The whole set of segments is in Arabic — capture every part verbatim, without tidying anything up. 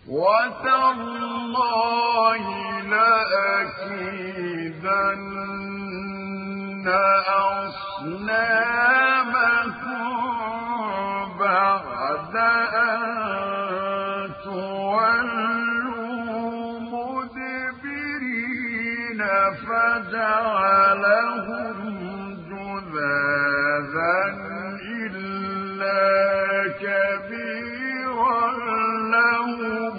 وتالله لأكيدن أصنامكم بعد أن تولوا مدبرين فجعلهم جذاذا إلا كبيرا لهم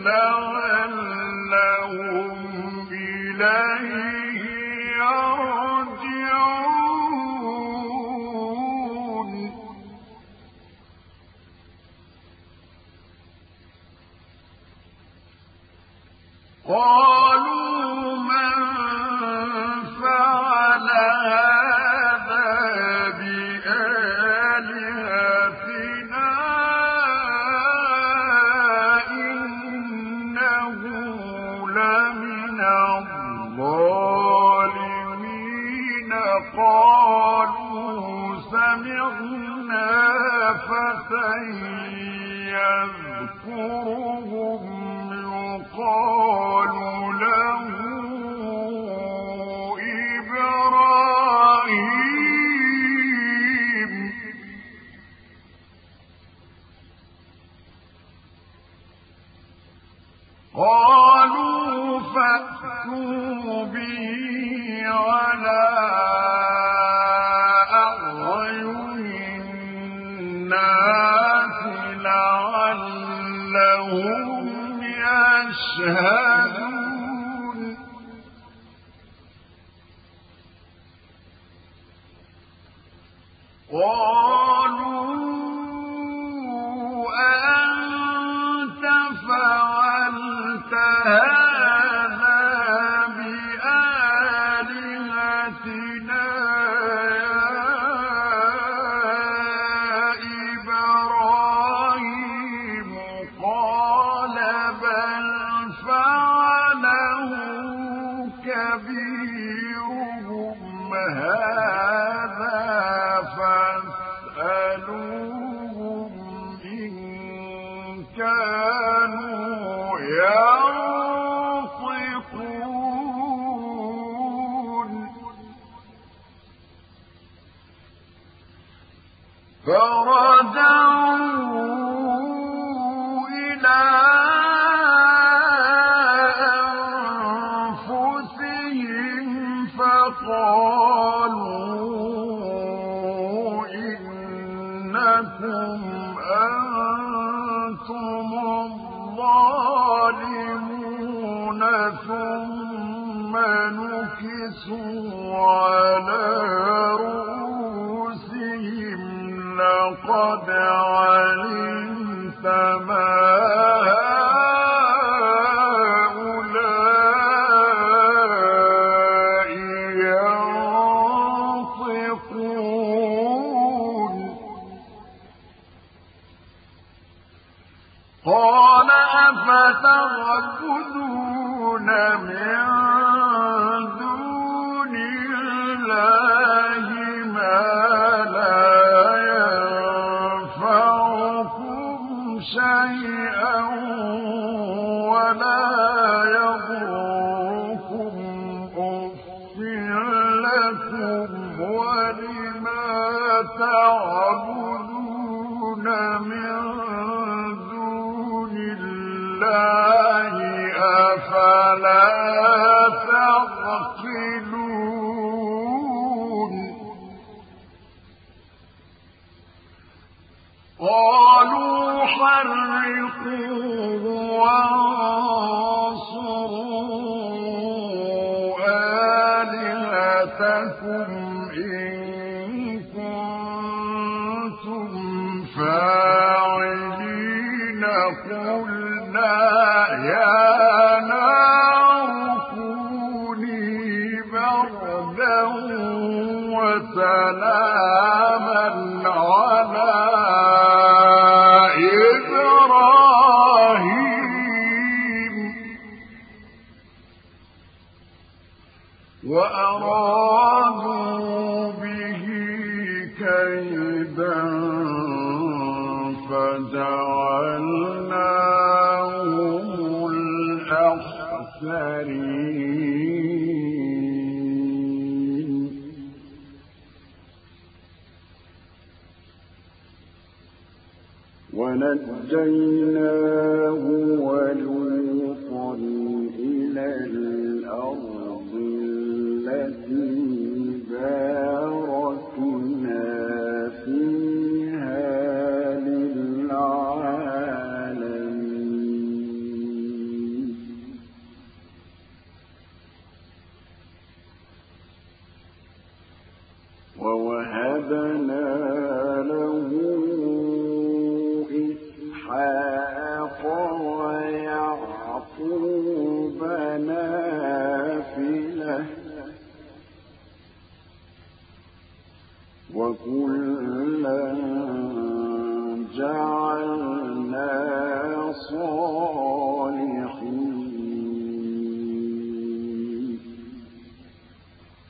لعلهم إليه يرجعون قالوا من فعل هذا بآلهتنا إنه لمن الظالمين قالوا سمعنا فتى يذكرهم يقال له إبراهيم قالوا فأتوا به على أعين الناس لعلهم يشهدون قالوا أأنت فعلت هذا بآلهتنا يا إبراهيم قال بل فعله كبيرهم هذا فاسألوهم إن كانوا ينطقون فرجعوا إلى أنفسهم فقالوا إنكم أنتم الظالمون ثم نكسوا على رؤوسهم لقد علمت ما هؤلاء ينطقون قال أفتعبدون من دون الله ما لا ينفعكم شيئا ولا يضركم أف لكم ولما تعبدون من دون الله أفلا تعقلون قالوا حرقوه وانصروا آلهتكم إن كنتم فاعلين قلنا يا نار كوني بردا وسلاما على إبراهيم وأرادوا به كيدا فجعلناه الأخسرين ونجيناه